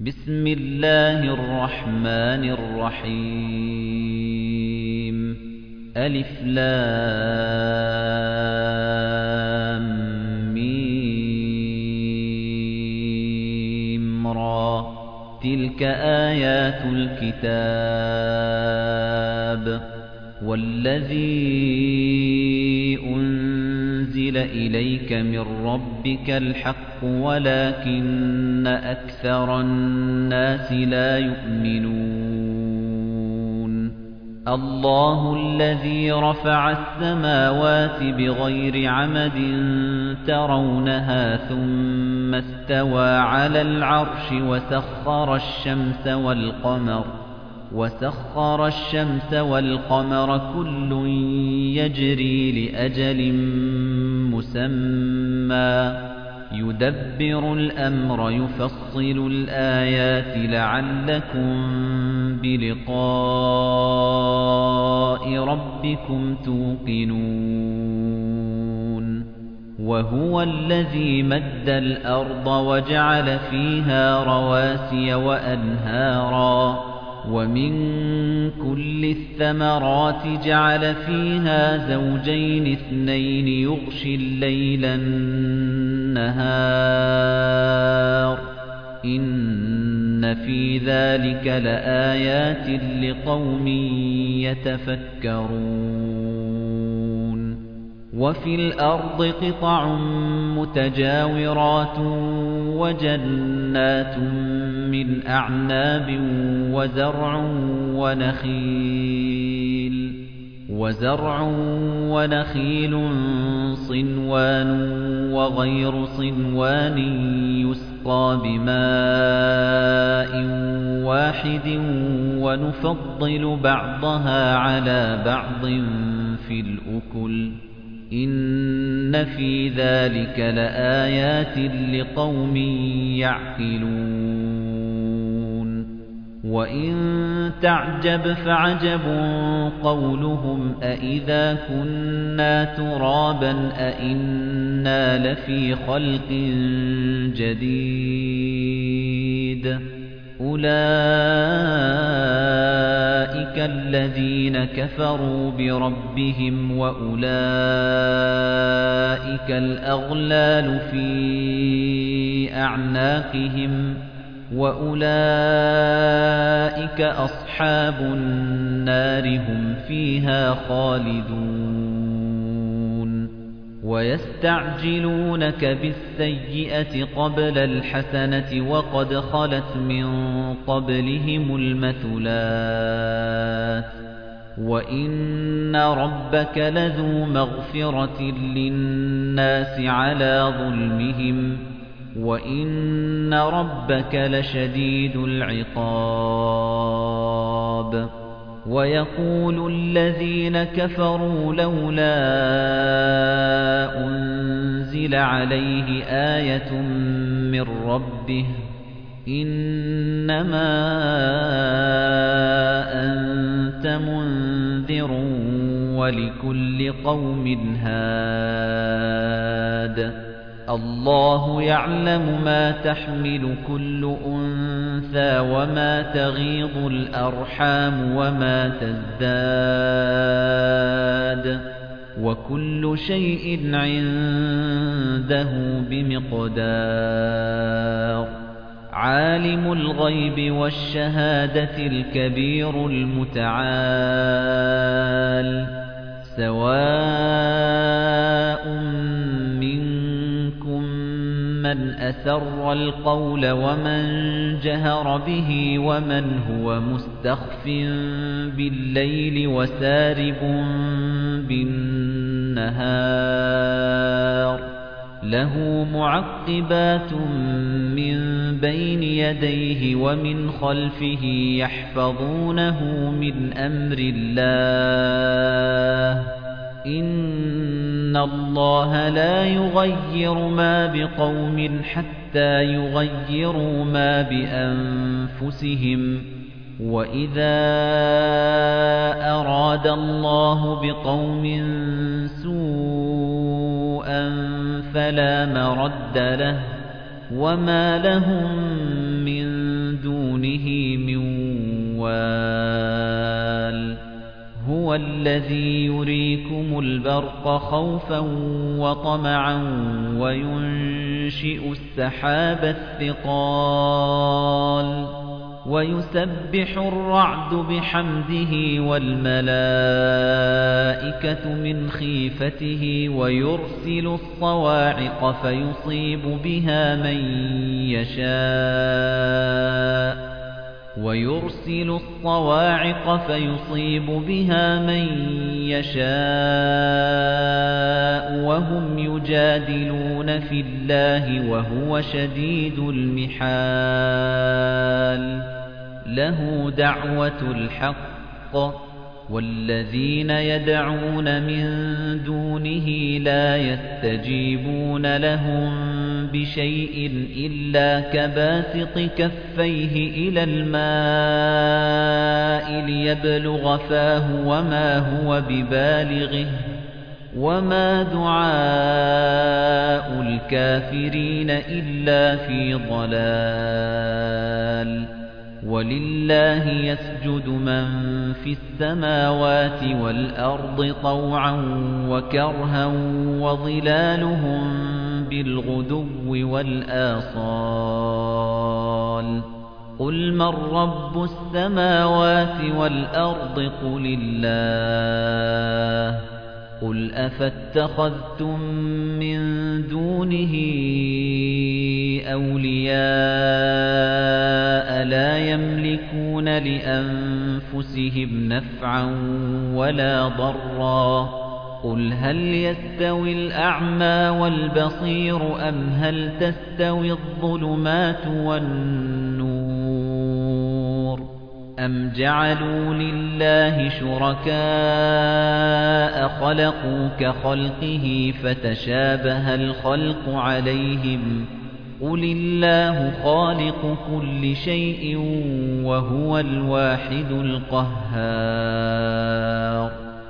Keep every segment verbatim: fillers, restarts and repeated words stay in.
بسم الله الرحمن الرحيم ألف لام ميم را تلك آيات الكتاب والذي أنزل إليك من ربك الحق ولكن أكثر الناس لا يؤمنون الله الذي رفع السماوات بغير عمد ترونها ثم استوى على العرش وسخر الشمس والقمر وسخر الشمس والقمر كل يجري لأجل مسمى يدبر الأمر يفصل الآيات لعلكم بلقاء ربكم توقنون وهو الذي مد الأرض وجعل فيها رواسي وأنهارا ومن كل الثمرات جعل فيها زوجين اثنين يغشي الليل النهار إن في ذلك لآيات لقوم يتفكرون وفي الأرض قطع متجاورات وجنات من أعناب وزرع ونخيل وزرع ونخيل صنوان وغير صنوان يسقى بماء واحد ونفضل بعضها على بعض في الأكل إن في ذلك لآيات لقوم يعقلون وإن تعجب فعجب قولهم أإذا كنا ترابا أإنا لفي خلق جديد أولئك الذين كفروا بربهم وأولئك الأغلال في أعناقهم وأولئك أصحاب النار هم فيها خالدون ويستعجلونك بالسيئة قبل الحسنة وقد خلت من قبلهم المثلات وإن ربك لذو مغفرة للناس على ظلمهم وإن ربك لشديد العقاب ويقول الذين كفروا لولا أنزل عليه آية من ربه إنما أنت منذر ولكل قوم هاد الله يعلم ما تحمل كل أنثى وما تغيض الأرحام وما تزداد وكل شيء عنده بمقدار عالم الغيب والشهادة الكبير المتعال سواء منكم من أسر القول ومن جهر به ومن هو مستخف بالليل وسارب بالنهار له معقبات من بين يديه ومن خلفه يحفظونه من أمر الله إن الله لا يغير ما بقوم حتى يغيروا ما بأنفسهم وَإِذَا أَرَادَ اللَّهُ بِقَوْمٍ سُوءًا فَلَا مَرَدَّ لَهُ وَمَا لَهُم مِّن هُوَ الَّذِي يُرِيكُمُ الْبَرْقَ خَوْفًا وَطَمَعًا وَيُنشِئُ السَّحَابَ الثِّقَالَ وَيُسَبِّحُ الرَّعْدُ بِحَمْدِهِ وَالْمَلَائِكَةُ مِنْ خِيفَتِهِ وَيُرْسِلُ الصَّوَاعِقَ فَيُصِيبُ بِهَا مَن يَشَاءُ وَيُرْسِلُ الصَّوَاعِقَ فَيُصِيبُ بِهَا مَن يَشَاءُ وَهُمْ يُجَادِلُونَ فِي اللَّهِ وَهُوَ شَدِيدُ الْمِحَالِ لَهُ دَعْوَةُ الْحَقِّ وَالَّذِينَ يَدْعُونَ مِن دُونِهِ لَا يَسْتَجِيبُونَ لَهُم بِشَيْءٍ إِلَّا كَبَاسِطِ كَفَّيْهِ إِلَى الْمَاءِ لِيَبْلُغَ فَاهُ وَمَا هُوَ بِبَالِغِهِ وَمَا دُعَاءُ الْكَافِرِينَ إِلَّا فِي ضَلَالٍ وَلِلَّهِ يَسْجُدُ مَن فِي السَّمَاوَاتِ وَالْأَرْضِ طَوْعًا وَكَرْهًا وَظِلَالُهُم بِالْغُدُوِّ وَالْآصَالِ قُلْ مَن رَّبُّ السَّمَاوَاتِ وَالْأَرْضِ قُلِ اللَّهُ قُلْ أَفَاتَّخَذْتُم مِّن دُونِهِ أَوْلِيَاءَ لَا يَمْلِكُونَ لِأَنفُسِهِمْ نَفْعًا وَلَا ضَرًّا قُلْ هَلْ يَسْتَوِي الْأَعْمَى وَالْبَصِيرُ أَمْ هَلْ تَسْتَوِي الظُّلُمَاتُ وَالنُّورُ أَمْ جَعَلُوا لِلَّهِ شُرَكَاءَ خَلَقُوا كَخَلْقِهِ فَتَشَابَهَ الْخَلْقُ عَلَيْهِمْ قُلِ اللَّهُ خَالِقُ كُلِّ شَيْءٍ وَهُوَ الْوَاحِدُ الْقَهَّارُ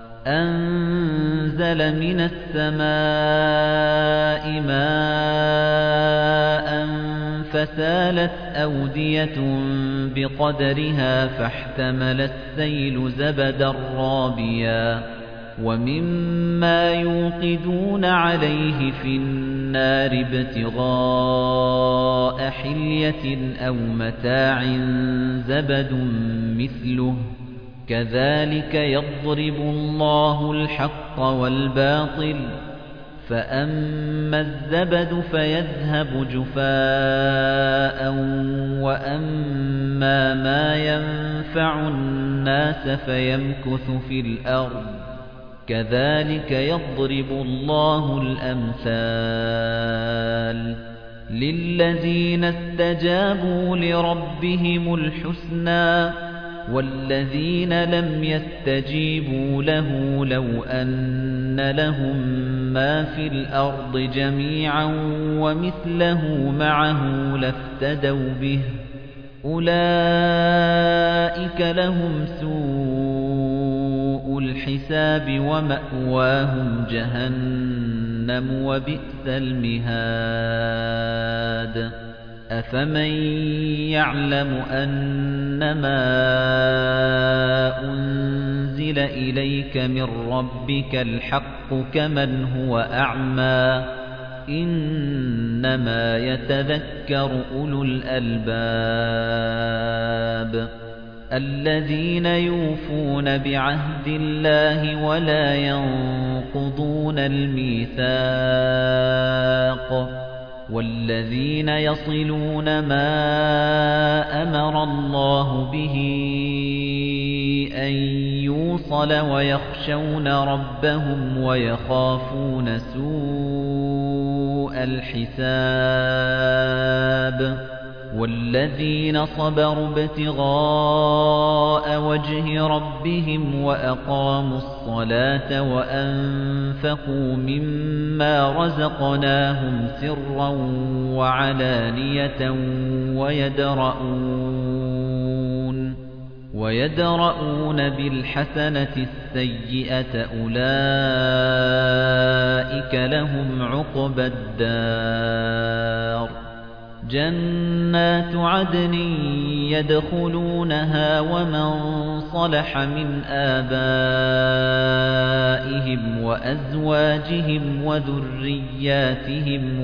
أَنزَلَ مِنَ السَّمَاءِ مَاءً فَسَالَتْ أَوْدِيَةٌ بِقَدَرِهَا فَاحْتَمَلَ السَّيْلُ زَبَدًا رَّابِيًا وَمِمَّا يُوقِدُونَ عَلَيْهِ فِي النَّارِ ابْتِغَاءَ حِلْيَةٍ أَوْ مَتَاعٍ زَبَدٌ مِّثْلُهُ كَذَلِكَ يَضْرِبُ اللَّهُ الْحَقَّ وَالْبَاطِلَ فَأَمَّا الزَّبَدُ فَيَذْهَبُ جُفَاءً وَأَمَّا مَا يَنفَعُ النَّاسَ فَيَمْكُثُ فِي الْأَرْضِ كَذَلِكَ يَضْرِبُ اللَّهُ الْأَمْثَالَ لِلَّذِينَ اسْتَجَابُوا لِرَبِّهِمُ الْحُسْنَى وَالَّذِينَ لَمْ يَسْتَجِيبُوا لَهُ لَوْ أَنَّ لَهُم مَّا فِي الْأَرْضِ جَمِيعًا وَمِثْلَهُ مَعَهُ لَافْتَدَوْا بِهِ أُولَئِكَ لَهُمْ سُوءُ الْحِسَابِ وَمَأْوَاهُمْ جَهَنَّمُ وَبِئْسَ الْمِهَادُ أَفَمَن يَعْلَمُ أَنَّمَا أُنزِلَ إِلَيْكَ مِن رَّبِّكَ الْحَقُّ كَمَنْ هُوَ أَعْمَىٰ إِنَّمَا يَتَذَكَّرُ أُولُو الْأَلْبَابِ الَّذِينَ يُوفُونَ بِعَهْدِ اللَّهِ وَلَا يَنقُضُونَ الْمِيثَاقَ وَالَّذِينَ يَصِلُونَ مَا أَمَرَ اللَّهُ بِهِ أَن يُوصَلَ وَيَخْشَوْنَ رَبَّهُمْ وَيَخَافُونَ سُوءَ الْحِسَابِ وَالَّذِينَ صَبَرُوا ابْتِغَاءَ وَجْهِ رَبِّهِمْ وَأَقَامُوا الصَّلَاةَ وَأَنفَقُوا مِمَّا رَزَقْنَاهُمْ سِرًّا وَعَلَانِيَةً وَيَدْرَؤُونَ وَيَدْرَؤُونَ بِالْحَسَنَةِ السَّيِّئَةَ أُولَئِكَ لَهُمْ عُقْبَى الدَّارِ جَنَّاتُ عَدْنٍ يدخلونها ومن صلح من آبائهم وأزواجهم وذرياتهم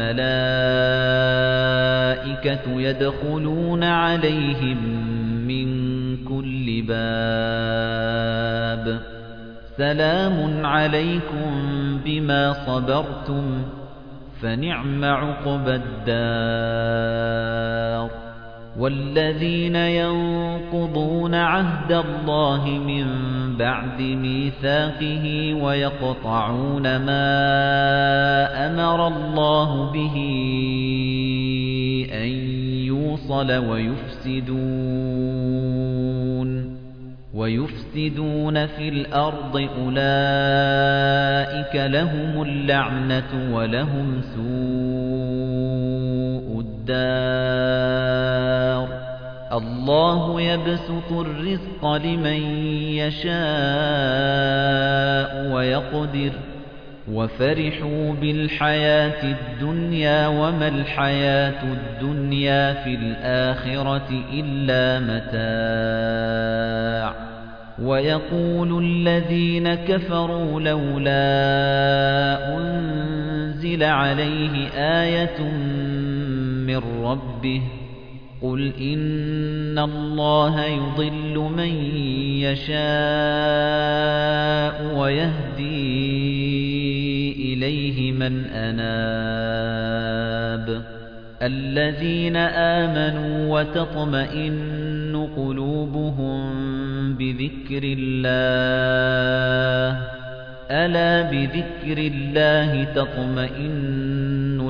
والملائكة يدخلون عليهم من كل باب سلام عليكم بما صبرتم فنعم عقبى الدار والذين ينقضون عهد الله من بعد ميثاقه ويقطعون ما أمر الله به أن يوصل ويفسدون ويفسدون في الأرض أولئك لهم اللعنة ولهم سوء الدار الله يبسط الرزق لمن يشاء ويقدر وفرحوا بالحياة الدنيا وما الحياة الدنيا في الآخرة إلا متاع ويقول الذين كفروا لولا أنزل عليه آية من ربه قل إن الله يضل من يشاء ويهدي إليه من أناب الذين آمنوا وتطمئن قلوبهم بذكر الله ألا بذكر الله تطمئن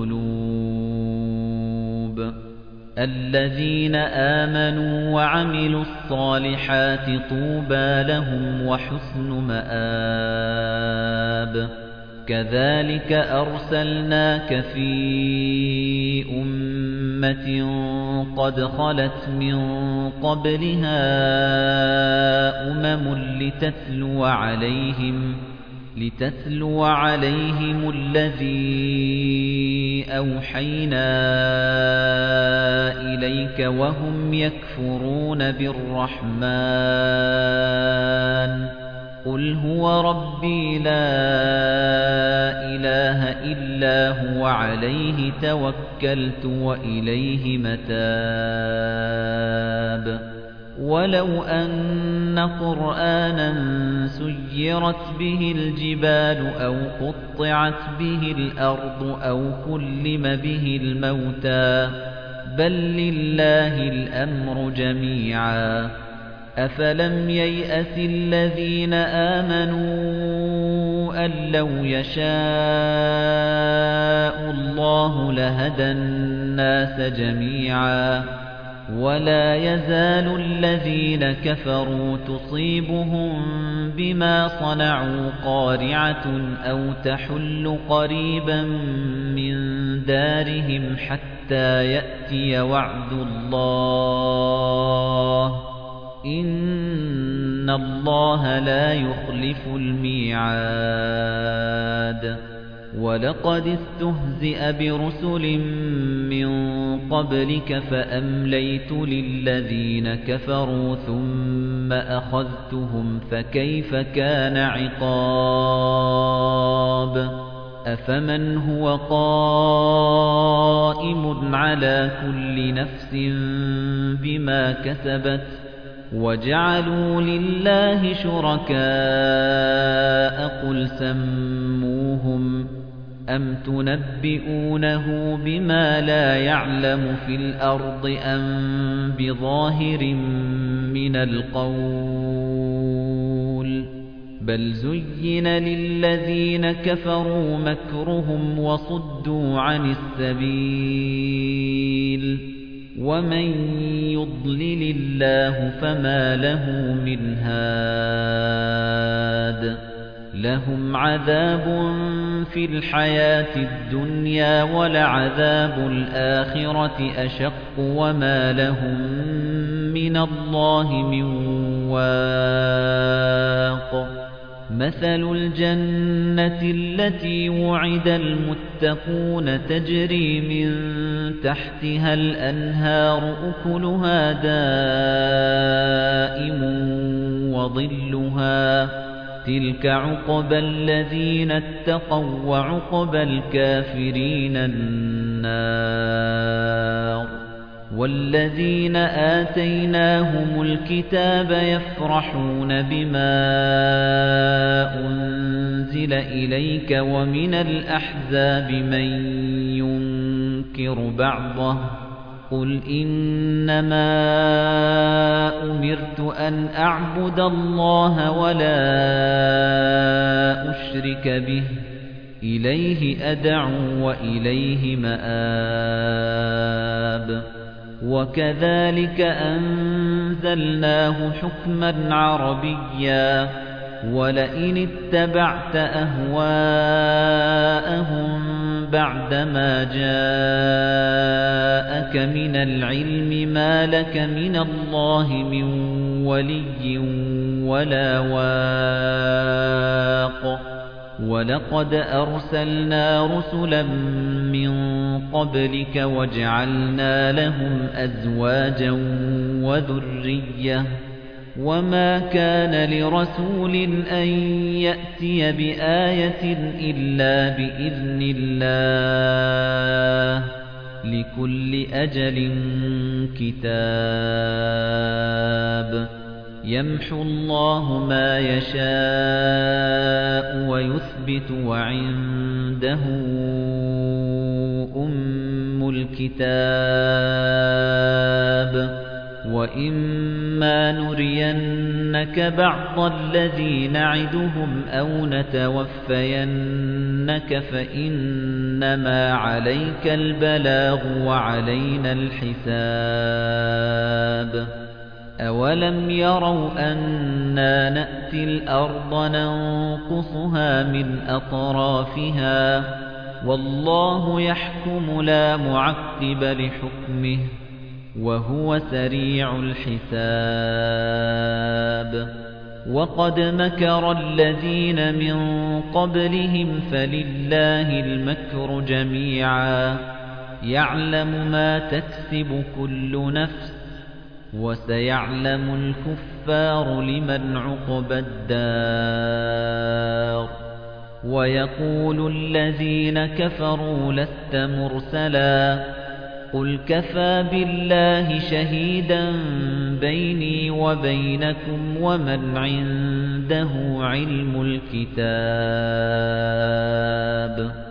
القلوب الذين آمنوا وعملوا الصالحات طوبى لهم وحسن مآب كذلك أرسلناك في أمة قد خلت من قبلها أمم لتتلو عليهم لتتلو عليهم الذي أوحينا إليك وهم يكفرون بالرحمن قل هو ربي لا إله إلا هو عليه توكلت وإليه متاب ولو أن قرآنا سيرت به الجبال أو قطعت به الأرض أو كلم به الموتى بل لله الأمر جميعا أفلم ييأس الذين آمنوا أن لو يشاء الله لهدى الناس جميعا ولا يزال الذين كفروا تصيبهم بما صنعوا قارعة أو تحل قريبا من دارهم حتى يأتي وعد الله إن الله لا يخلف الميعاد ولقد استهزئ برسل من قبلك فأمليت للذين كفروا ثم أخذتهم فكيف كان عقاب أفمن هو قائم على كل نفس بما كسبت وجعلوا لله شركاء قل سموهم أم تنبئونه بما لا يعلم في الأرض أم بظاهر من القول بل زين للذين كفروا مكرهم وصدوا عن السبيل ومن يضلل الله فما له من هاد لهم عذاب في الحياة الدنيا ولعذاب الآخرة أشق وما لهم من الله من واق مثل الجنة التي وعد المتقون تجري من تحتها الأنهار أكلها دائم وظلها تلك عقبى الذين اتقوا وعقبى الكافرين النار والذين آتيناهم الكتاب يفرحون بما أنزل إليك ومن الأحزاب من ينكر بعضه قل إنما أمرت أن أعبد الله ولا أشرك به إليه أدعو وإليه مآب وكذلك أنزلناه حكما عربيا ولئن اتبعت أهواءهم بعدما جاءك من العلم ما لك من الله من ولي ولا واق وَلَقَدْ أَرْسَلْنَا رُسُلًا مِنْ قَبْلِكَ وَجَعَلْنَا لَهُمْ أَزْوَاجًا وَذُرِّيَّةً وَمَا كَانَ لِرَسُولٍ أَنْ يَأْتِيَ بِآيَةٍ إِلَّا بِإِذْنِ اللَّهِ لِكُلِّ أَجَلٍ كِتَابٌ يَمْحُو اللَّهُ مَا يَشَاءُ وَيُثْبِتُ وَعِندَهُ أُمُّ الْكِتَابِ وَإِمَّا نُرِيَنَّكَ بَعْضَ الَّذِي نَعِدُهُمْ أَوْ نَتَوَفَّيَنَّكَ فَإِنَّمَا عَلَيْكَ الْبَلَاغُ وَعَلَيْنَا الْحِسَابُ أَوَلَمْ يَرَوْا أَنَّا نَأْتِي الْأَرْضَ نَنقُصُهَا مِنْ أَطْرَافِهَا وَاللَّهُ يَحْكُمُ لَا مُعَقِّبَ لِحُكْمِهِ وَهُوَ سَرِيعُ الْحِسَابِ وَقَدْ مَكَرَ الَّذِينَ مِنْ قَبْلِهِمْ فَلِلَّهِ الْمَكْرُ جَمِيعًا يَعْلَمُ مَا تَكْسِبُ كُلُّ نَفْسٍ وَسَيَعْلَمُ الْكُفَّارُ لِمَنْ عُقْبَى الدَّارِ وَيَقُولُ الَّذِينَ كَفَرُوا لَسْتَ مُرْسَلًا قُلْ كَفَى بِاللَّهِ شَهِيدًا بَيْنِي وَبَيْنَكُمْ وَمَنْ عِندَهُ عِلْمُ الْكِتَابِ